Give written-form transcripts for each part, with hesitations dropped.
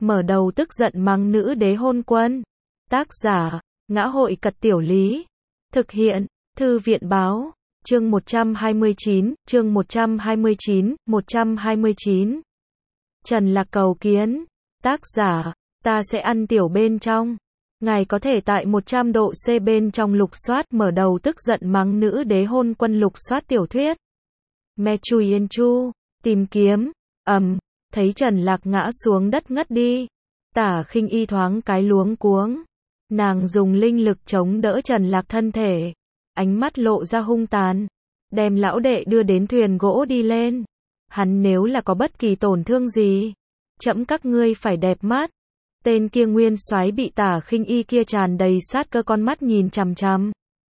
mở đầu tức giận mắng nữ đế hôn quân. Tác giả, Ngã hội Cật Tiểu Lý. Thực hiện, Thư viện Báo. Chương 129, chương 129. Trần Lạc cầu kiến. Tác giả, ta sẽ ăn tiểu bên trong. Ngài có thể tại 100 độ C bên trong lục soát mở đầu tức giận mắng nữ đế hôn quân lục soát tiểu thuyết. Me Chui Yên Chu, tìm kiếm, thấy Trần Lạc ngã xuống đất ngất đi. Tả Khinh Y thoáng cái luống cuống. Nàng dùng linh lực chống đỡ Trần Lạc thân thể. Ánh mắt lộ ra hung tàn. Đem lão đệ đưa đến thuyền gỗ đi lên. Hắn nếu là có bất kỳ tổn thương gì, trẫm các ngươi phải đẹp mắt. Tên kia nguyên soái bị Tả Khinh Y kia tràn đầy sát cơ con mắt nhìn chằm chằm.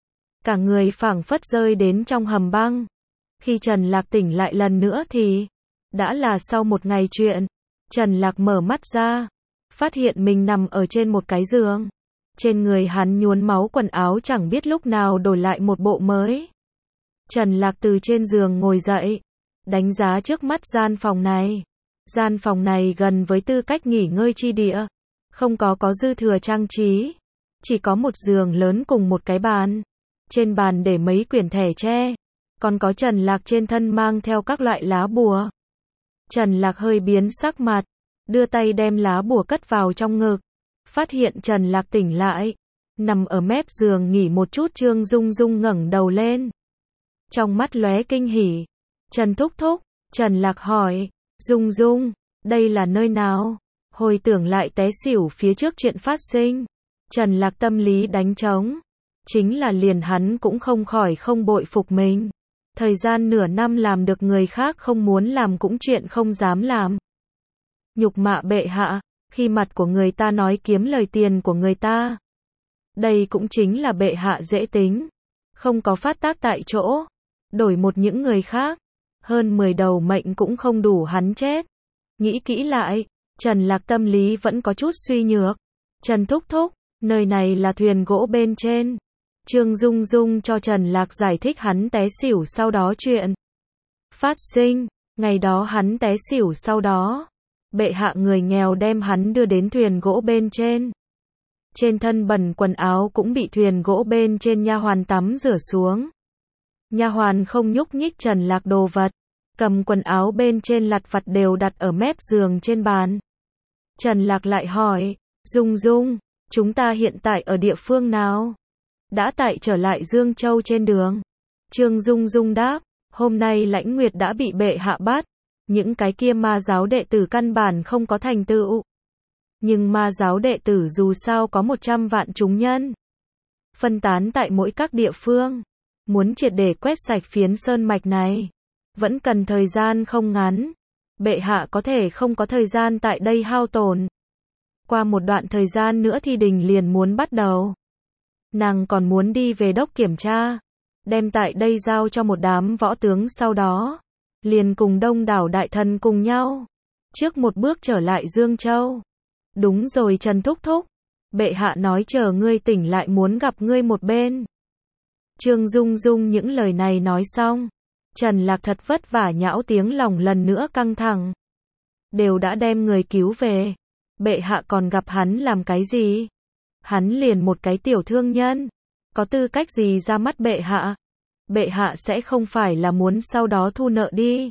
Cả người phảng phất rơi đến trong hầm băng. Khi Trần Lạc tỉnh lại lần nữa thì đã là sau một ngày chuyện. Trần Lạc mở mắt ra, phát hiện mình nằm ở trên một cái giường. Trên người hắn nhuốm máu, quần áo chẳng biết lúc nào đổi lại một bộ mới. Trần Lạc từ trên giường ngồi dậy, đánh giá trước mắt gian phòng này. Gian phòng này gần với tư cách nghỉ ngơi chi địa, không có dư thừa trang trí, chỉ có một giường lớn cùng một cái bàn. Trên bàn để mấy quyển thẻ tre, còn có Trần Lạc trên thân mang theo các loại lá bùa. Trần Lạc hơi biến sắc mặt, đưa tay đem lá bùa cất vào trong ngực. Phát hiện Trần Lạc tỉnh lại, nằm ở mép giường nghỉ một chút. Trương Dung Dung ngẩng đầu lên, trong mắt lóe kinh hỉ. Trần thúc thúc, Trần Lạc hỏi, Dung Dung, đây là nơi nào? Hồi tưởng lại té xỉu phía trước chuyện phát sinh, Trần Lạc tâm lý đánh trống. Chính là liền hắn cũng không khỏi không bội phục mình. Thời gian nửa năm làm được người khác không muốn làm cũng chuyện không dám làm. Nhục mạ bệ hạ, khi mặt của người ta nói kiếm lời tiền của người ta. Đây cũng chính là bệ hạ dễ tính, không có phát tác tại chỗ. Đổi một những người khác, hơn 10 đầu mệnh cũng không đủ hắn chết. Nghĩ kỹ lại, Trần Lạc tâm lý vẫn có chút suy nhược. Trần thúc thúc, nơi này là thuyền gỗ bên trên. Trương Dung Dung cho Trần Lạc giải thích hắn té xỉu sau đó chuyện phát sinh. Ngày đó hắn té xỉu sau đó, bệ hạ người nghèo đem hắn đưa đến thuyền gỗ bên trên. Trên thân bẩn quần áo cũng bị thuyền gỗ bên trên nha hoàn tắm rửa xuống. Nha hoàn không nhúc nhích Trần Lạc đồ vật, cầm quần áo bên trên lặt vặt đều đặt ở mép giường trên bàn. Trần Lạc lại hỏi, Dung Dung, chúng ta hiện tại ở địa phương nào? Đã tại trở lại Dương Châu trên đường. Trương Dung Dung đáp, hôm nay Lãnh Nguyệt đã bị bệ hạ bắt. Những cái kia ma giáo đệ tử căn bản không có thành tựu. Nhưng ma giáo đệ tử dù sao có 100 vạn chúng nhân, phân tán tại mỗi các địa phương. Muốn triệt để quét sạch phiến sơn mạch này, vẫn cần thời gian không ngắn. Bệ hạ có thể không có thời gian tại đây hao tổn. Qua một đoạn thời gian nữa thì đình liền muốn bắt đầu. Nàng còn muốn đi về đốc kiểm tra, đem tại đây giao cho một đám võ tướng, sau đó liền cùng đông đảo đại thần cùng nhau, trước một bước trở lại Dương Châu. Đúng rồi Trần thúc thúc, bệ hạ nói chờ ngươi tỉnh lại muốn gặp ngươi một bên. Trương Dung Dung những lời này nói xong, Trần Lạc thật vất vả nhão tiếng lòng lần nữa căng thẳng. Đều đã đem người cứu về, bệ hạ còn gặp hắn làm cái gì? Hắn liền một cái tiểu thương nhân, có tư cách gì ra mắt bệ hạ? Bệ hạ sẽ không phải là muốn sau đó thu nợ đi.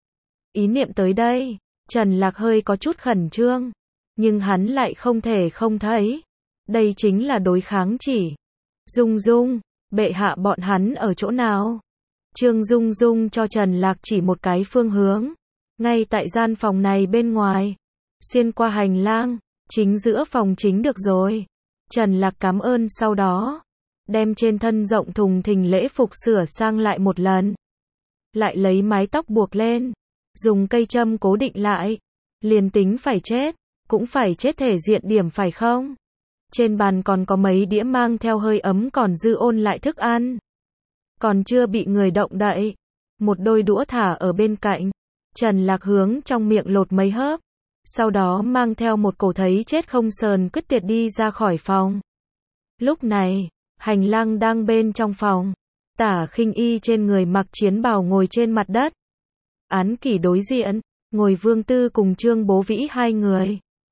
Ý niệm tới đây, Trần Lạc hơi có chút khẩn trương, nhưng hắn lại không thể không thấy. Đây chính là đối kháng chỉ. Dung Dung, bệ hạ bọn hắn ở chỗ nào? Trương Dung Dung cho Trần Lạc chỉ một cái phương hướng. Ngay tại gian phòng này bên ngoài. Xuyên qua hành lang, chính giữa phòng chính được rồi. Trần Lạc cảm ơn sau đó, đem trên thân rộng thùng thình lễ phục sửa sang lại một lần. Lại lấy mái tóc buộc lên, dùng cây châm cố định lại. Liền tính phải chết, cũng phải chết thể diện điểm phải không? Trên bàn còn có mấy đĩa mang theo hơi ấm còn dư ôn lại thức ăn. Còn chưa bị người động đậy. Một đôi đũa thả ở bên cạnh. Trần Lạc hướng trong miệng lột mấy hớp. Sau đó mang theo một cổ thấy chết không sờn quyết tuyệt đi ra khỏi phòng. Lúc này, hành lang đang bên trong phòng. Tả Khinh Y trên người mặc chiến bào ngồi trên mặt đất. Án kỷ đối diện, ngồi Vương Tư cùng Trương Bố Vĩ hai người.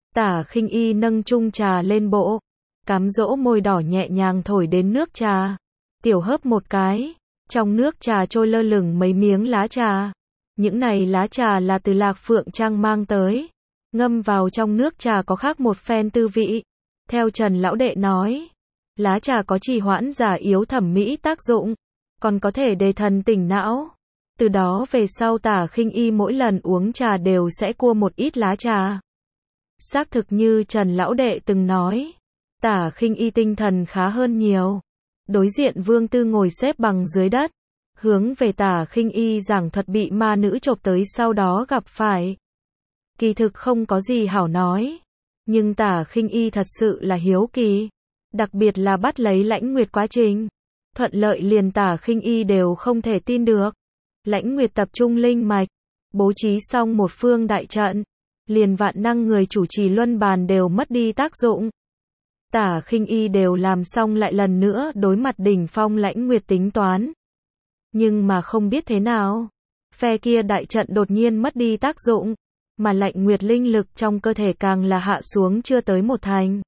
Tả Khinh Y nâng chung trà lên bộ, cám dỗ môi đỏ nhẹ nhàng thổi đến nước trà. Tiểu hớp một cái, trong nước trà trôi lơ lửng mấy miếng lá trà. Những này lá trà là từ Lạc Phượng Trang mang tới. Ngâm vào trong nước trà có khác một phen tư vị. Theo Trần lão đệ nói, lá trà có trì hoãn già yếu thẩm mỹ tác dụng, còn có thể đề thần tỉnh não. Từ đó về sau Tả Khinh Y mỗi lần uống trà đều sẽ cua một ít lá trà. Xác thực như Trần lão đệ từng nói, Tả Khinh Y tinh thần khá hơn nhiều. Đối diện Vương Tư ngồi xếp bằng dưới đất, hướng về Tả Khinh Y giảng thuật bị ma nữ chộp tới sau đó gặp phải. Kỳ thực không có gì hảo nói, nhưng Tả Khinh Y thật sự là hiếu kỳ, đặc biệt là bắt lấy Lãnh Nguyệt quá trình. Thuận lợi liền Tả Khinh Y đều không thể tin được. Lãnh Nguyệt tập trung linh mạch, bố trí xong một phương đại trận, liền vạn năng người chủ trì luân bàn đều mất đi tác dụng. Tả Khinh Y đều làm xong lại lần nữa đối mặt đỉnh phong Lãnh Nguyệt tính toán. Nhưng mà không biết thế nào, phe kia đại trận đột nhiên mất đi tác dụng, mà Lãnh Nguyệt linh lực trong cơ thể càng là hạ xuống chưa tới một thành.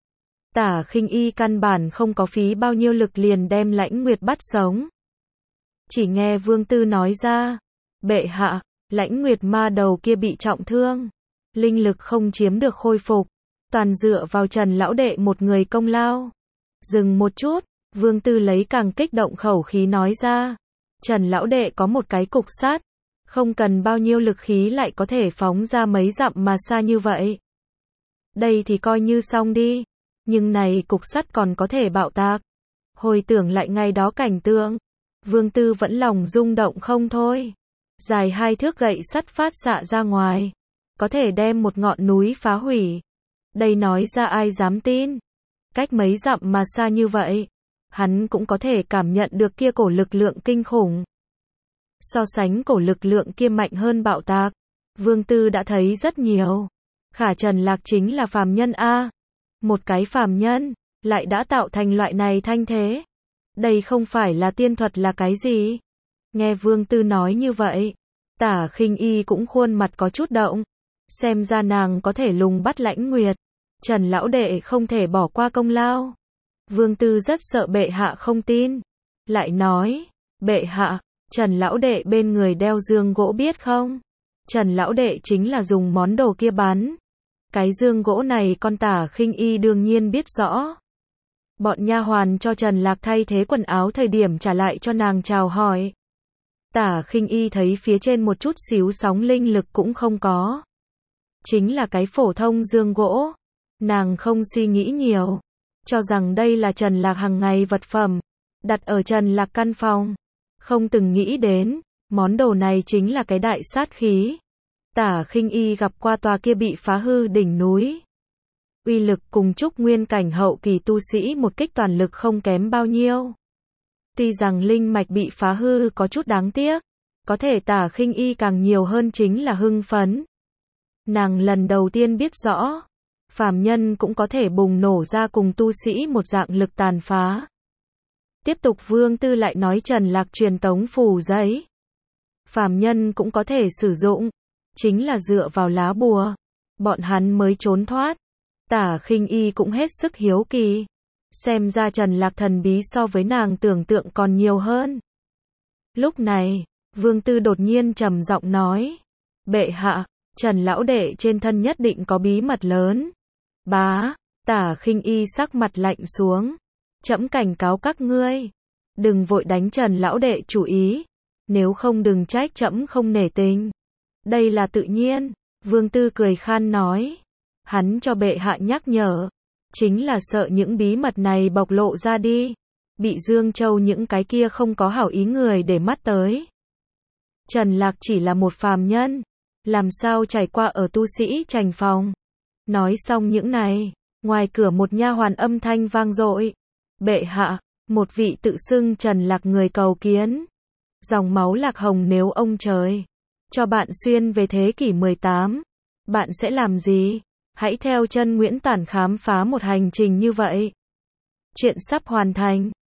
Tả Khinh Y căn bản không có phí bao nhiêu lực liền đem Lãnh Nguyệt bắt sống. Chỉ nghe Vương Tư nói ra, bệ hạ, Lãnh Nguyệt ma đầu kia bị trọng thương, linh lực không chiếm được khôi phục, toàn dựa vào Trần lão đệ một người công lao. Dừng một chút, Vương Tư lấy càng kích động khẩu khí nói ra, Trần lão đệ có một cái cục sắt, không cần bao nhiêu lực khí lại có thể phóng ra mấy dặm mà xa như vậy. Đây thì coi như xong đi, nhưng này cục sắt còn có thể bạo tạc. Hồi tưởng lại ngày đó cảnh tượng, Vương Tư vẫn lòng rung động không thôi. Dài 2 thước gậy sắt phát xạ ra ngoài, có thể đem một ngọn núi phá hủy. Đây nói ra ai dám tin. Cách mấy dặm mà xa như vậy, hắn cũng có thể cảm nhận được kia cổ lực lượng kinh khủng. So sánh cổ lực lượng kia mạnh hơn bạo tạc, Vương Tư đã thấy rất nhiều. Khả Trần Lạc chính là phàm nhân a. Một cái phàm nhân, lại đã tạo thành loại này thanh thế. Đây không phải là tiên thuật là cái gì? Nghe Vương Tư nói như vậy, Tả Khinh Y cũng khuôn mặt có chút động. Xem ra nàng có thể lùng bắt Lãnh Nguyệt. Trần lão đệ không thể bỏ qua công lao. Vương Tư rất sợ bệ hạ không tin. Lại nói, bệ hạ, Trần lão đệ bên người đeo dương gỗ biết không? Trần lão đệ chính là dùng món đồ kia bán. Cái dương gỗ này con Tả Khinh Y đương nhiên biết rõ. Bọn nha hoàn cho Trần Lạc thay thế quần áo thời điểm trả lại cho nàng chào hỏi. Tả Khinh Y thấy phía trên một chút xíu sóng linh lực cũng không có. Chính là cái phổ thông dương gỗ. Nàng không suy nghĩ nhiều, cho rằng đây là Trần Lạc hàng ngày vật phẩm, đặt ở Trần Lạc căn phòng. Không từng nghĩ đến, món đồ này chính là cái đại sát khí. Tả Khinh Y gặp qua tòa kia bị phá hư đỉnh núi. Uy lực cùng Trúc Nguyên cảnh hậu kỳ tu sĩ một kích toàn lực không kém bao nhiêu. Tuy rằng linh mạch bị phá hư có chút đáng tiếc, có thể Tả Khinh Y càng nhiều hơn chính là hưng phấn. Nàng lần đầu tiên biết rõ, phàm nhân cũng có thể bùng nổ ra cùng tu sĩ một dạng lực tàn phá. Tiếp tục Vương Tư lại nói Trần Lạc truyền tống phù giấy. Phàm nhân cũng có thể sử dụng, chính là dựa vào lá bùa, bọn hắn mới trốn thoát. Tả Khinh Y cũng hết sức hiếu kỳ. Xem ra Trần Lạc thần bí so với nàng tưởng tượng còn nhiều hơn. Lúc này, Vương Tư đột nhiên trầm giọng nói, bệ hạ, Trần lão đệ trên thân nhất định có bí mật lớn. Bá, Tả Khinh Y sắc mặt lạnh xuống. Trẫm cảnh cáo các ngươi, đừng vội đánh Trần lão đệ chủ ý, nếu không đừng trách trẫm không nể tình. Đây là tự nhiên, Vương Tư cười khan nói. Hắn cho bệ hạ nhắc nhở, chính là sợ những bí mật này bộc lộ ra đi, bị Dương Châu những cái kia không có hảo ý người để mắt tới. Trần Lạc chỉ là một phàm nhân, làm sao trải qua ở tu sĩ trành phòng. Nói xong những này, ngoài cửa một nha hoàn âm thanh vang dội. Bệ hạ, một vị tự xưng Trần Lạc người cầu kiến. Dòng máu Lạc Hồng nếu ông trời cho bạn xuyên về thế kỷ 18, bạn sẽ làm gì? Hãy theo chân Nguyễn Tản khám phá một hành trình như vậy. Chuyện sắp hoàn thành.